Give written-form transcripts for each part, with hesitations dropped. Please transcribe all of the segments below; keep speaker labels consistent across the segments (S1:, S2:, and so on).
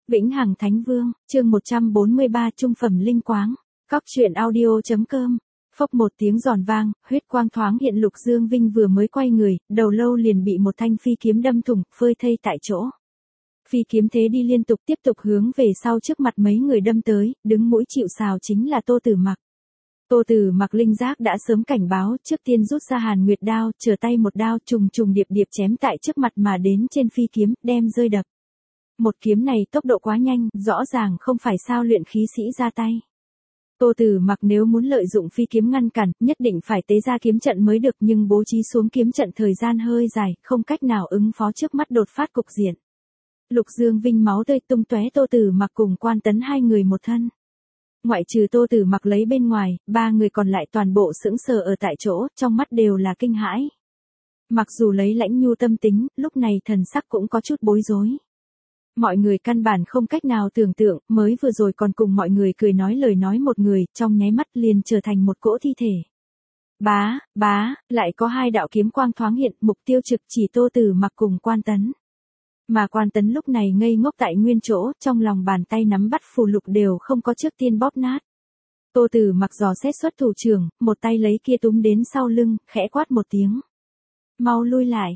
S1: Vĩnh Hằng Thánh Vương, chương 143 trung phẩm linh quáng. Cóc truyện audio.com. Phốc một tiếng giòn vang, huyết quang thoáng hiện. Lục Dương Vinh vừa mới quay người, đầu lâu liền bị một thanh phi kiếm đâm thủng, phơi thây tại chỗ. Phi kiếm thế đi liên tục tiếp tục hướng về sau, trước mặt mấy người đâm tới, đứng mũi chịu sào chính là Tô Tử Mặc. Tô Tử Mặc linh giác đã sớm cảnh báo, trước tiên rút ra Hàn Nguyệt đao, trở tay một đao trùng trùng điệp điệp chém tại trước mặt mà đến trên phi kiếm, đem rơi đập. Một kiếm này tốc độ quá nhanh, rõ ràng không phải sao luyện khí sĩ ra tay. Tô Tử Mặc nếu muốn lợi dụng phi kiếm ngăn cản, nhất định phải tế ra kiếm trận mới được, nhưng bố trí xuống kiếm trận thời gian hơi dài, không cách nào ứng phó trước mắt đột phát cục diện. Lục Dương Vinh máu tươi tung tóe, Tô Tử Mặc cùng Quan Tấn hai người một thân. Ngoại trừ Tô Tử Mặc lấy bên ngoài, ba người còn lại toàn bộ sững sờ ở tại chỗ, trong mắt đều là kinh hãi. Mặc dù lấy Lãnh Nhu tâm tính, lúc này thần sắc cũng có chút bối rối. Mọi người căn bản không cách nào tưởng tượng, mới vừa rồi còn cùng mọi người cười nói lời nói một người, trong nháy mắt liền trở thành một cỗ thi thể. Bá, lại có hai đạo kiếm quang thoáng hiện, mục tiêu trực chỉ Tô Tử Mặc cùng Quan Tấn. Mà Quan Tấn lúc này ngây ngốc tại nguyên chỗ, trong lòng bàn tay nắm bắt phù lục đều không có trước tiên bóp nát. Tô Tử Mặc dò xét xuất thủ trưởng, một tay lấy kia túm đến sau lưng, khẽ quát một tiếng. Mau lui lại,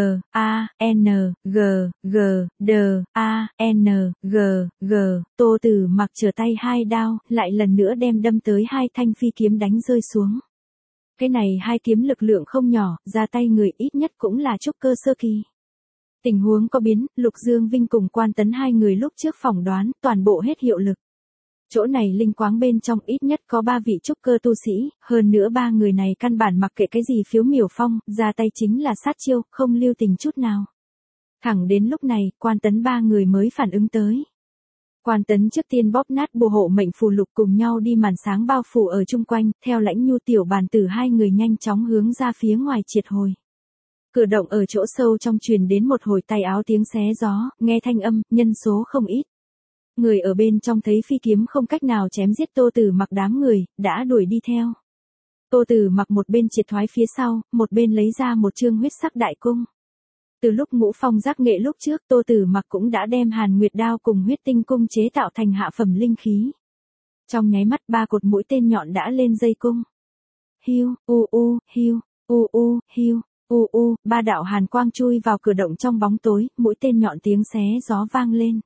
S1: Tô Tử Mặc trở tay hai đao, lại lần nữa đâm tới hai thanh phi kiếm đánh rơi xuống. Cái này hai kiếm lực lượng không nhỏ, ra tay người ít nhất cũng là trúc cơ sơ kỳ. Tình huống có biến, Lục Dương Vinh cùng Quan Tấn hai người lúc trước phỏng đoán, toàn bộ hết hiệu lực. Chỗ này linh quáng bên trong ít nhất có 3 vị trúc cơ tu sĩ, hơn nữa ba người này căn bản mặc kệ cái gì phiếu miểu phong, ra tay chính là sát chiêu, không lưu tình chút nào. Thẳng đến lúc này, Quan Tấn ba người mới phản ứng tới. Quan Tấn trước tiên bóp nát bùa hộ mệnh phù lục, cùng nhau đi màn sáng bao phủ ở chung quanh, theo Lãnh Nhu Tiểu Bàn Tử hai người nhanh chóng hướng ra phía ngoài triệt hồi. Cửa động ở chỗ sâu trong truyền đến một hồi tay áo tiếng xé gió, nghe thanh âm, nhân số không ít. Người ở bên trong thấy phi kiếm không cách nào chém giết Tô Tử Mặc đám người, đã đuổi đi theo. Tô Tử Mặc một bên triệt thoái phía sau, một bên lấy ra một chương huyết sắc đại cung. Từ lúc Ngũ Phong giác nghệ lúc trước, Tô Tử Mặc cũng đã đem Hàn Nguyệt đao cùng huyết tinh cung chế tạo thành hạ phẩm linh khí. Trong nháy mắt 3 cột mũi tên nhọn đã lên dây cung. Hiu, hiu, 3 đạo hàn quang chui vào cửa động trong bóng tối, mũi tên nhọn tiếng xé gió vang lên.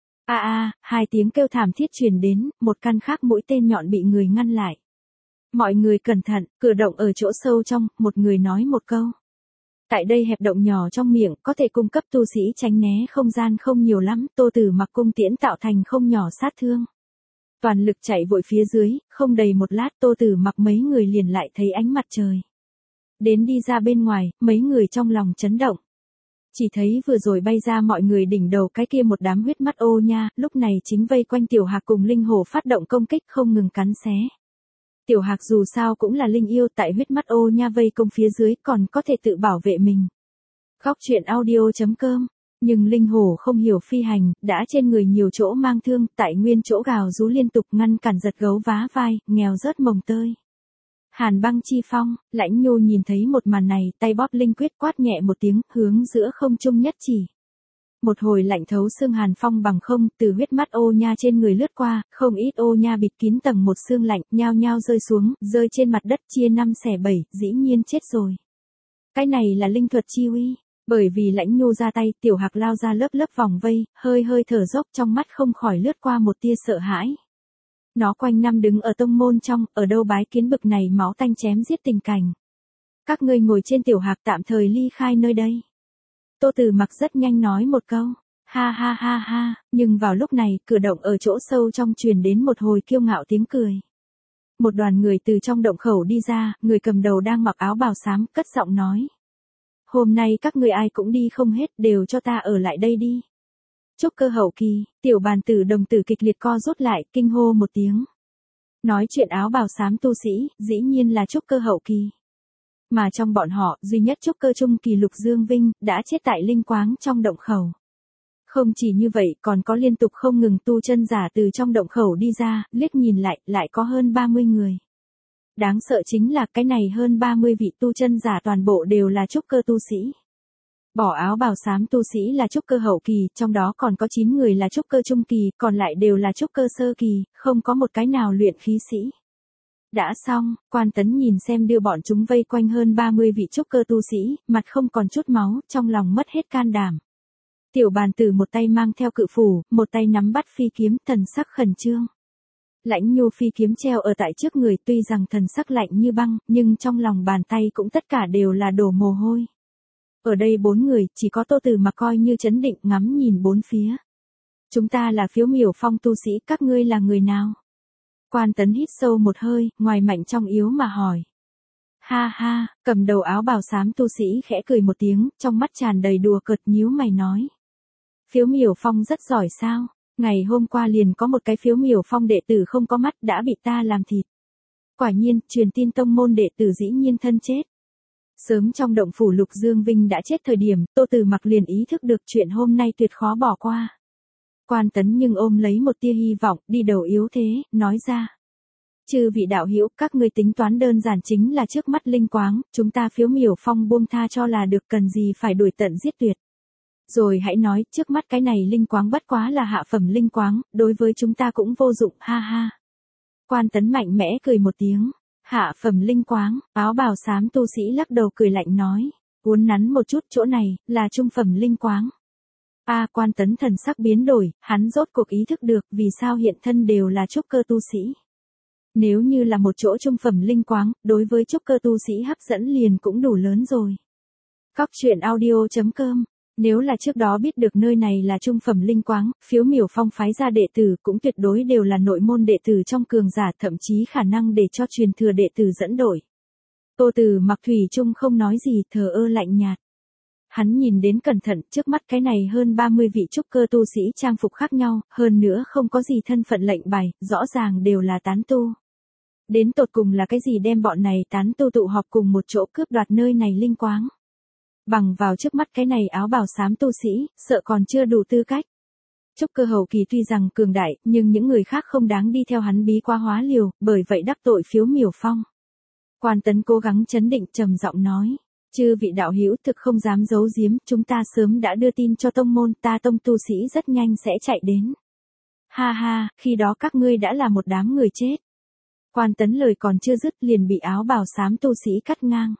S1: Hai tiếng kêu thảm thiết truyền đến, một căn khác mũi tên nhọn bị người ngăn lại. Mọi người cẩn thận, cửa động ở chỗ sâu trong, một người nói một câu. Tại đây hẹp động nhỏ trong miệng, có thể cung cấp tu sĩ tránh né không gian không nhiều lắm, Tô Tử Mặc cung tiễn tạo thành không nhỏ sát thương. Toàn lực chạy vội phía dưới, không đầy một lát Tô Tử Mặc mấy người liền lại thấy ánh mặt trời. Đến đi ra bên ngoài, mấy người trong lòng chấn động. Chỉ thấy vừa rồi bay ra mọi người đỉnh đầu cái kia một đám huyết mắt ô nha, lúc này chính vây quanh Tiểu Hạc cùng Linh Hổ phát động công kích không ngừng cắn xé. Tiểu Hạc dù sao cũng là linh yêu, tại huyết mắt ô nha vây công phía dưới còn có thể tự bảo vệ mình. Cóc truyện audio.com. Nhưng Linh Hổ không hiểu phi hành, đã trên người nhiều chỗ mang thương, tại nguyên chỗ gào rú liên tục ngăn cản giật gấu vá vai, nghèo rớt mồng tơi. Hàn băng chi phong, Lãnh Nhu nhìn thấy một màn này, tay bóp linh quyết quát nhẹ một tiếng, hướng giữa không trung nhất chỉ. Một hồi lạnh thấu xương hàn phong bằng không, từ huyết mắt ô nha trên người lướt qua, không ít ô nha bịt kín tầng một xương lạnh, nhao nhao rơi xuống, rơi trên mặt đất chia 5 xẻ 7, dĩ nhiên chết rồi. Cái này là linh thuật chi uy, bởi vì Lãnh Nhu ra tay, Tiểu Hạc lao ra lớp lớp vòng vây, hơi thở dốc, trong mắt không khỏi lướt qua một tia sợ hãi. Nó quanh năm đứng ở tông môn trong, ở đâu bái kiến bực này máu tanh chém giết tình cảnh. Các ngươi ngồi trên Tiểu Hạc tạm thời ly khai nơi đây. Tô Tử Mặc rất nhanh nói một câu. Ha, nhưng vào lúc này, cửa động ở chỗ sâu trong truyền đến một hồi kiêu ngạo tiếng cười. Một đoàn người từ trong động khẩu đi ra, người cầm đầu đang mặc áo bào xám, cất giọng nói. Hôm nay các ngươi ai cũng đi không hết, đều cho ta ở lại đây đi. Trúc cơ hậu kỳ, Tiểu Bàn Tử đồng tử kịch liệt co rút lại, kinh hô một tiếng. Nói chuyện áo bào xám tu sĩ, dĩ nhiên là trúc cơ hậu kỳ. Mà trong bọn họ, duy nhất trúc cơ trung kỳ Lục Dương Vinh, đã chết tại linh quáng trong động khẩu. Không chỉ như vậy, còn có liên tục không ngừng tu chân giả từ trong động khẩu đi ra, liếc nhìn lại có hơn 30 người. Đáng sợ chính là cái này hơn 30 vị tu chân giả toàn bộ đều là trúc cơ tu sĩ. Bỏ áo bào xám tu sĩ là trúc cơ hậu kỳ, trong đó còn có 9 người là trúc cơ trung kỳ, còn lại đều là trúc cơ sơ kỳ, không có một cái nào luyện khí sĩ. Đã xong, Quan Tấn nhìn xem đưa bọn chúng vây quanh hơn 30 vị trúc cơ tu sĩ, mặt không còn chút máu, trong lòng mất hết can đảm. Tiểu Bàn Tử một tay mang theo cự phủ, một tay nắm bắt phi kiếm, thần sắc khẩn trương. Lãnh Nhu phi kiếm treo ở tại trước người, tuy rằng thần sắc lạnh như băng, nhưng trong lòng bàn tay cũng tất cả đều là đổ mồ hôi. Ở đây 4 người, chỉ có Tô Từ mà coi như trấn định ngắm nhìn bốn phía. Chúng ta là Phiếu Miểu Phong tu sĩ, các ngươi là người nào? Quan Tấn hít sâu một hơi, ngoài mạnh trong yếu mà hỏi. Ha ha, cầm đầu áo bào xám tu sĩ khẽ cười một tiếng, trong mắt tràn đầy đùa cợt, nhíu mày nói. Phiếu Miểu Phong rất giỏi sao? Ngày hôm qua liền có một cái Phiếu Miểu Phong đệ tử không có mắt đã bị ta làm thịt. Quả nhiên, truyền tin tông môn đệ tử dĩ nhiên thân chết. Sớm trong động phủ Lục Dương Vinh đã chết thời điểm, Tô Từ Mặc liền ý thức được chuyện hôm nay tuyệt khó bỏ qua. Quan Tấn nhưng ôm lấy một tia hy vọng, đi đầu yếu thế, nói ra. Chư vị đạo hữu, các ngươi tính toán đơn giản chính là trước mắt linh quáng, chúng ta Phiếu Miểu Phong buông tha cho là được, cần gì phải đuổi tận giết tuyệt. Rồi hãy nói, trước mắt cái này linh quáng bất quá là hạ phẩm linh quáng, đối với chúng ta cũng vô dụng, ha ha. Quan Tấn mạnh mẽ cười một tiếng. Hạ phẩm linh quáng, áo bào xám tu sĩ lắc đầu cười lạnh nói. Uốn nắn một chút, chỗ này, là trung phẩm linh quáng. Quan Tấn thần sắc biến đổi, hắn rốt cuộc ý thức được vì sao hiện thân đều là trúc cơ tu sĩ. Nếu như là một chỗ trung phẩm linh quáng, đối với trúc cơ tu sĩ hấp dẫn liền cũng đủ lớn rồi. Cóc truyện audio.com. Nếu là trước đó biết được nơi này là trung phẩm linh quáng, Phiếu Miểu Phong phái ra đệ tử cũng tuyệt đối đều là nội môn đệ tử trong cường giả, thậm chí khả năng để cho truyền thừa đệ tử dẫn đội. Tô Từ Mặc thủy chung không nói gì, thờ ơ lạnh nhạt. Hắn nhìn đến cẩn thận, trước mắt cái này hơn 30 vị trúc cơ tu sĩ trang phục khác nhau, hơn nữa không có gì thân phận lệnh bài, rõ ràng đều là tán tu. Đến tột cùng là cái gì đem bọn này tán tu tụ họp cùng một chỗ cướp đoạt nơi này linh quáng? Bằng vào trước mắt cái này áo bào xám tu sĩ, sợ còn chưa đủ tư cách. Trúc cơ hậu kỳ tuy rằng cường đại, nhưng những người khác không đáng đi theo hắn bí quá hóa liều, bởi vậy đắc tội Phiếu Miểu Phong. Quan Tấn cố gắng trấn định trầm giọng nói. Chư vị đạo hữu thực không dám giấu giếm, chúng ta sớm đã đưa tin cho tông môn, ta tông tu sĩ rất nhanh sẽ chạy đến. Ha ha, khi đó các ngươi đã là một đám người chết. Quan Tấn lời còn chưa dứt liền bị áo bào xám tu sĩ cắt ngang.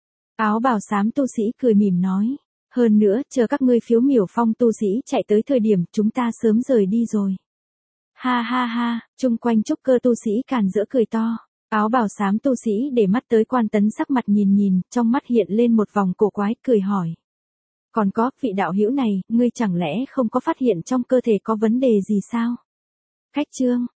S1: Áo bào xám tu sĩ cười mỉm nói. Hơn nữa, chờ các ngươi Phiếu Miểu Phong tu sĩ chạy tới thời điểm chúng ta sớm rời đi rồi. Ha ha ha, chung quanh trúc cơ tu sĩ càn rỡ cười to. Áo bào xám tu sĩ để mắt tới Quan Tấn sắc mặt nhìn nhìn, trong mắt hiện lên một vòng cổ quái, cười hỏi. Còn có, vị đạo hữu này, ngươi chẳng lẽ không có phát hiện trong cơ thể có vấn đề gì sao? Cách chương.